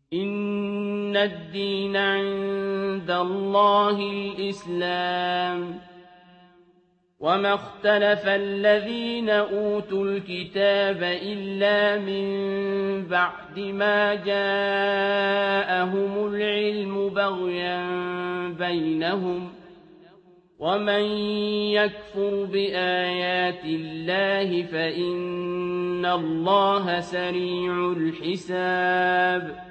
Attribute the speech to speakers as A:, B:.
A: إن الدين عند الله الإسلام وما اختلف الذين أوتوا الكتاب إلا من بعد ما جاءهم العلم بغيا بينهم ومن يكفر بآيات الله فإن الله سريع الحساب